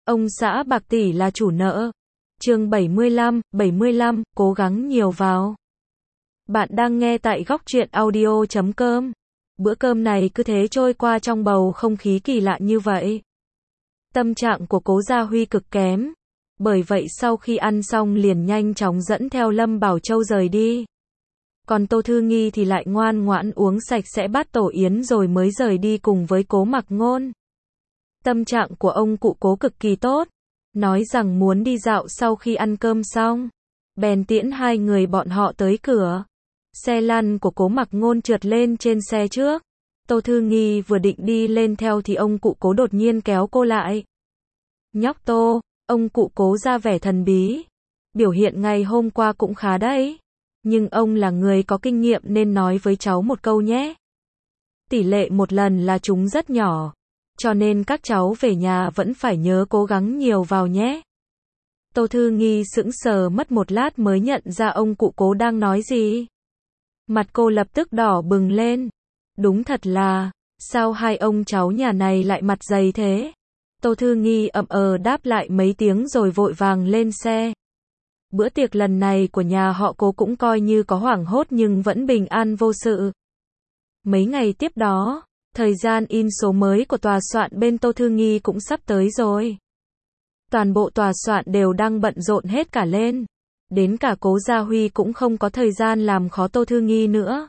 Ông xã bạc tỷ là chủ nợ. Chương 75, cố gắng nhiều vào. Bạn đang nghe tại Góc Truyện Audio.com. Bữa cơm này cứ thế trôi qua trong bầu không khí kỳ lạ như vậy. Tâm trạng của Cố Gia Huy cực kém. Bởi vậy sau khi ăn xong liền nhanh chóng dẫn theo Lâm Bảo Châu rời đi. Còn Tô Thư Nghi thì lại ngoan ngoãn uống sạch sẽ bát tổ yến rồi mới rời đi cùng với Cố Mặc Ngôn. Tâm trạng của ông cụ Cố cực kỳ tốt. Nói rằng muốn đi dạo sau khi ăn cơm xong. Bèn tiễn hai người bọn họ tới cửa. Xe lăn của Cố Mặc Ngôn trượt lên trên xe trước. Tô Thư Nghi vừa định đi lên theo thì ông cụ Cố đột nhiên kéo cô lại. Nhóc Tô, ông cụ Cố ra vẻ thần bí. Biểu hiện ngày hôm qua cũng khá đấy. Nhưng ông là người có kinh nghiệm nên nói với cháu một câu nhé. Tỷ lệ một lần là trúng rất nhỏ. Cho nên các cháu về nhà vẫn phải nhớ cố gắng nhiều vào nhé. Tô Thư Nghi sững sờ mất một lát mới nhận ra ông cụ Cố đang nói gì. Mặt cô lập tức đỏ bừng lên. Đúng thật là, sao hai ông cháu nhà này lại mặt dày thế? Tô Thư Nghi ậm đáp lại mấy tiếng rồi vội vàng lên xe. Bữa tiệc lần này của nhà họ Cố cũng coi như có hoảng hốt nhưng vẫn bình an vô sự. Mấy ngày tiếp đó, thời gian in số mới của tòa soạn bên Tô Thư Nghi cũng sắp tới rồi. Toàn bộ tòa soạn đều đang bận rộn hết cả lên. Đến cả Cố Gia Huy cũng không có thời gian làm khó Tô Thư Nghi nữa.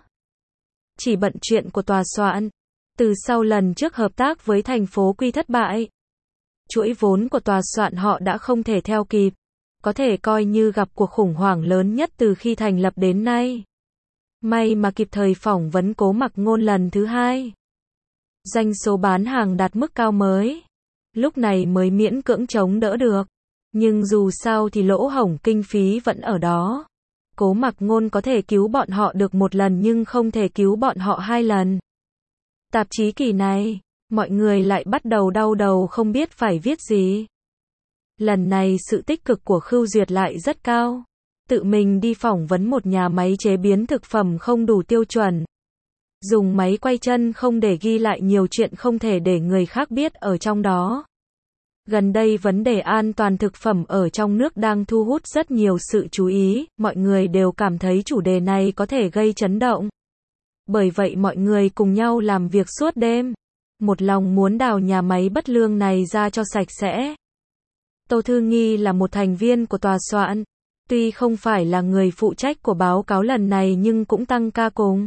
Chỉ bận chuyện của tòa soạn. Từ sau lần trước hợp tác với thành phố Quy thất bại, chuỗi vốn của tòa soạn họ đã không thể theo kịp. Có thể coi như gặp cuộc khủng hoảng lớn nhất từ khi thành lập đến nay. May mà kịp thời phỏng vấn Cố Mặc Ngôn lần thứ hai. Doanh số bán hàng đạt mức cao mới. Lúc này mới miễn cưỡng chống đỡ được. Nhưng dù sao thì lỗ hổng kinh phí vẫn ở đó. Cố Mặc Ngôn có thể cứu bọn họ được một lần nhưng không thể cứu bọn họ hai lần. Tạp chí kỳ này, mọi người lại bắt đầu đau đầu không biết phải viết gì. Lần này sự tích cực của Khưu Duyệt lại rất cao. Tự mình đi phỏng vấn một nhà máy chế biến thực phẩm không đủ tiêu chuẩn. Dùng máy quay chân không để ghi lại nhiều chuyện không thể để người khác biết ở trong đó. Gần đây vấn đề an toàn thực phẩm ở trong nước đang thu hút rất nhiều sự chú ý, mọi người đều cảm thấy chủ đề này có thể gây chấn động. Bởi vậy mọi người cùng nhau làm việc suốt đêm. Một lòng muốn đào nhà máy bất lương này ra cho sạch sẽ. Tô Thư Nghi là một thành viên của tòa soạn. Tuy không phải là người phụ trách của báo cáo lần này nhưng cũng tăng ca cùng.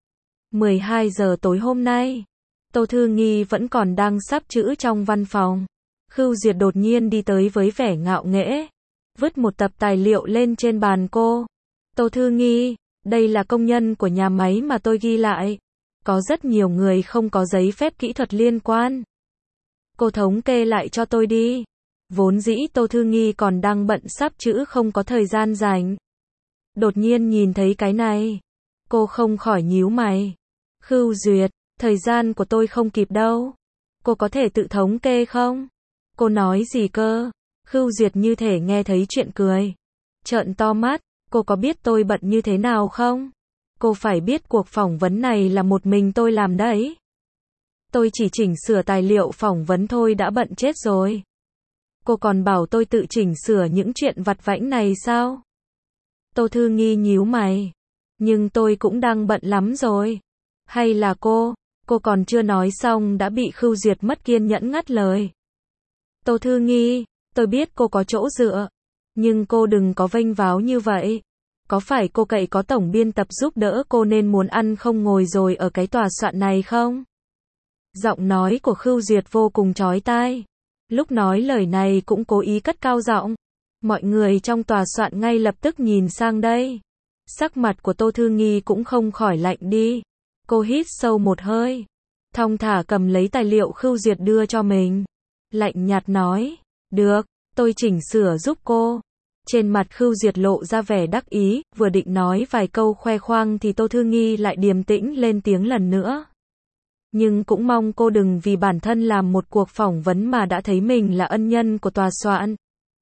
12 giờ tối hôm nay, Tô Thư Nghi vẫn còn đang sắp chữ trong văn phòng. Khưu Duyệt đột nhiên đi tới với vẻ ngạo nghễ, vứt một tập tài liệu lên trên bàn cô. Tô Thư Nghi, đây là công nhân của nhà máy mà tôi ghi lại. Có rất nhiều người không có giấy phép kỹ thuật liên quan. Cô thống kê lại cho tôi đi. Vốn dĩ Tô Thư Nghi còn đang bận sắp chữ không có thời gian rảnh. Đột nhiên nhìn thấy cái này, cô không khỏi nhíu mày. Khưu Duyệt, thời gian của tôi không kịp đâu. Cô có thể tự thống kê không? Cô nói gì cơ? Khưu Duyệt như thể nghe thấy chuyện cười. Trợn to mắt, cô có biết tôi bận như thế nào không? Cô phải biết cuộc phỏng vấn này là một mình tôi làm đấy. Tôi chỉ chỉnh sửa tài liệu phỏng vấn thôi đã bận chết rồi. Cô còn bảo tôi tự chỉnh sửa những chuyện vặt vãnh này sao? Tô Thư Nghi nhíu mày. Nhưng tôi cũng đang bận lắm rồi. Hay là cô còn chưa nói xong đã bị Khưu Duyệt mất kiên nhẫn ngắt lời. Tô Thư Nghi, tôi biết cô có chỗ dựa. Nhưng cô đừng có vênh váo như vậy. Có phải cô cậy có tổng biên tập giúp đỡ cô nên muốn ăn không ngồi rồi ở cái tòa soạn này không? Giọng nói của Khưu Duyệt vô cùng chói tai. Lúc nói lời này cũng cố ý cất cao giọng. Mọi người trong tòa soạn ngay lập tức nhìn sang đây. Sắc mặt của Tô Thư Nghi cũng không khỏi lạnh đi. Cô hít sâu một hơi. Thong thả cầm lấy tài liệu Khưu Duyệt đưa cho mình. Lạnh nhạt nói. Được, tôi chỉnh sửa giúp cô. Trên mặt Khưu Duyệt lộ ra vẻ đắc ý. Vừa định nói vài câu khoe khoang thì Tô Thư Nghi lại điềm tĩnh lên tiếng lần nữa. Nhưng cũng mong cô đừng vì bản thân làm một cuộc phỏng vấn mà đã thấy mình là ân nhân của tòa soạn.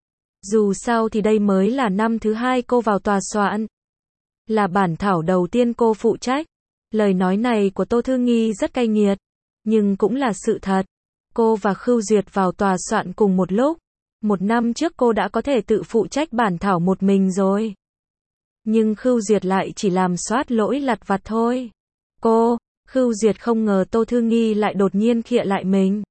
Dù sao thì đây mới là năm thứ hai cô vào tòa soạn. Là bản thảo đầu tiên cô phụ trách. Lời nói này của Tô Thư Nghi rất cay nghiệt. Nhưng cũng là sự thật. Cô và Khưu Duyệt vào tòa soạn cùng một lúc. 1 năm trước cô đã có thể tự phụ trách bản thảo một mình rồi. Nhưng Khưu Duyệt lại chỉ làm soát lỗi lặt vặt thôi. Khưu Duyệt không ngờ Tô Thư Nghi lại đột nhiên khịa lại mình.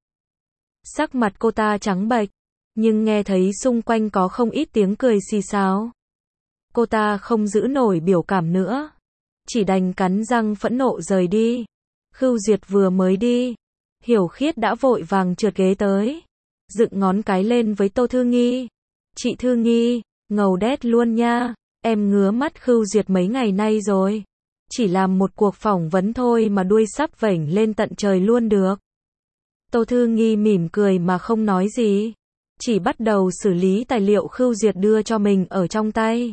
Sắc mặt cô ta trắng bệch, nhưng nghe thấy xung quanh có không ít tiếng cười xì xào. Cô ta không giữ nổi biểu cảm nữa, chỉ đành cắn răng phẫn nộ rời đi. Khưu Duyệt vừa mới đi, Hiểu Khiết đã vội vàng trượt ghế tới, dựng ngón cái lên với Tô Thư Nghi. Chị Thư Nghi, ngầu đét luôn nha, em ngứa mắt Khưu Duyệt mấy ngày nay rồi. Chỉ làm một cuộc phỏng vấn thôi mà đuôi sắp vểnh lên tận trời luôn được. Tô Thư Nghi mỉm cười mà không nói gì, chỉ bắt đầu xử lý tài liệu Khưu Duyệt đưa cho mình ở trong tay.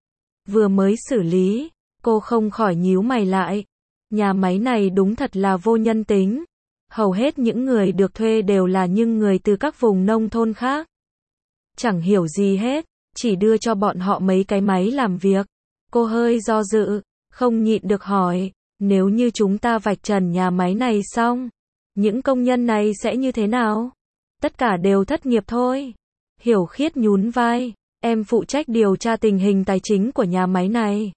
Vừa mới xử lý, cô không khỏi nhíu mày lại. Nhà máy này đúng thật là vô nhân tính. Hầu hết những người được thuê đều là những người từ các vùng nông thôn khác. Chẳng hiểu gì hết, chỉ đưa cho bọn họ mấy cái máy làm việc. Cô hơi do dự, không nhịn được hỏi, nếu như chúng ta vạch trần nhà máy này xong, những công nhân này sẽ như thế nào? Tất cả đều thất nghiệp thôi. Hiểu Khiết nhún vai, em phụ trách điều tra tình hình tài chính của nhà máy này.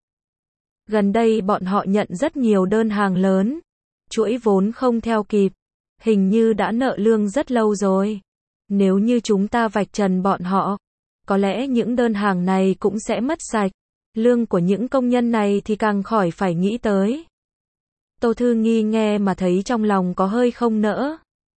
Gần đây bọn họ nhận rất nhiều đơn hàng lớn, chuỗi vốn không theo kịp, hình như đã nợ lương rất lâu rồi. Nếu như chúng ta vạch trần bọn họ, có lẽ những đơn hàng này cũng sẽ mất sạch. Lương của những công nhân này thì càng khỏi phải nghĩ tới. Tô Thư Nghi nghe mà thấy trong lòng có hơi không nỡ.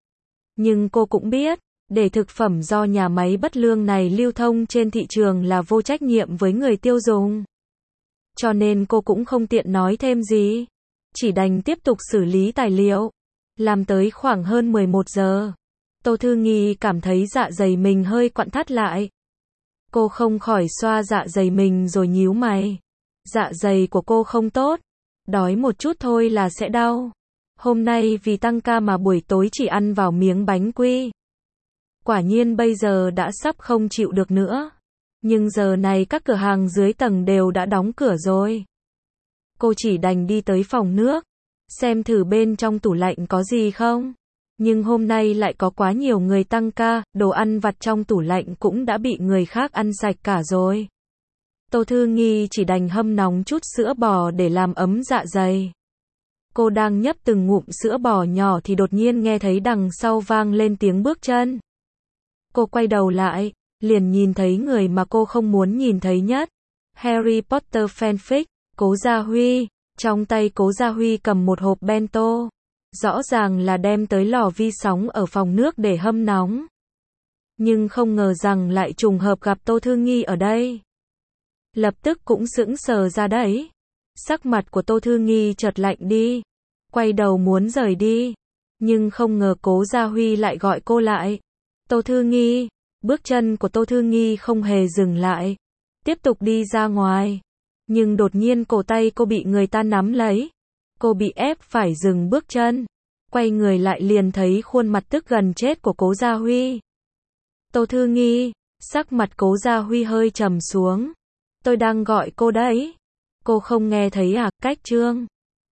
Nhưng cô cũng biết, để thực phẩm do nhà máy bất lương này lưu thông trên thị trường là vô trách nhiệm với người tiêu dùng. Cho nên cô cũng không tiện nói thêm gì, chỉ đành tiếp tục xử lý tài liệu. Làm tới khoảng hơn 11 giờ, Tô Thư Nghi cảm thấy dạ dày mình hơi quặn thắt lại. Cô không khỏi xoa dạ dày mình rồi nhíu mày. Dạ dày của cô không tốt, đói một chút thôi là sẽ đau. Hôm nay vì tăng ca mà buổi tối chỉ ăn vào miếng bánh quy. Quả nhiên bây giờ đã sắp không chịu được nữa. Nhưng giờ này các cửa hàng dưới tầng đều đã đóng cửa rồi. Cô chỉ đành đi tới phòng nước, xem thử bên trong tủ lạnh có gì không. Nhưng hôm nay lại có quá nhiều người tăng ca, đồ ăn vặt trong tủ lạnh cũng đã bị người khác ăn sạch cả rồi. Tô Thư Nghi chỉ đành hâm nóng chút sữa bò để làm ấm dạ dày. Cô đang nhấp từng ngụm sữa bò nhỏ thì đột nhiên nghe thấy đằng sau vang lên tiếng bước chân. Cô quay đầu lại, liền nhìn thấy người mà cô không muốn nhìn thấy nhất. Harry Potter fanfic, Cố Gia Huy. Trong tay Cố Gia Huy cầm một hộp bento. Rõ ràng là đem tới lò vi sóng ở phòng nước để hâm nóng. Nhưng không ngờ rằng lại trùng hợp gặp Tô Thư Nghi ở đây. Lập tức cũng sững sờ ra đấy. Sắc mặt của Tô Thư Nghi chợt lạnh đi. Quay đầu muốn rời đi. Nhưng không ngờ Cố Gia Huy lại gọi cô lại. Tô Thư Nghi. Bước chân của Tô Thư Nghi không hề dừng lại. Tiếp tục đi ra ngoài. Nhưng đột nhiên cổ tay cô bị người ta nắm lấy. Cô bị ép phải dừng bước chân. Quay người lại liền thấy khuôn mặt tức gần chết của Cố Gia Huy. Tô Thư Nghi. Sắc mặt Cố Gia Huy hơi trầm xuống. Tôi đang gọi cô đấy. Cô không nghe thấy à? Cách Trương.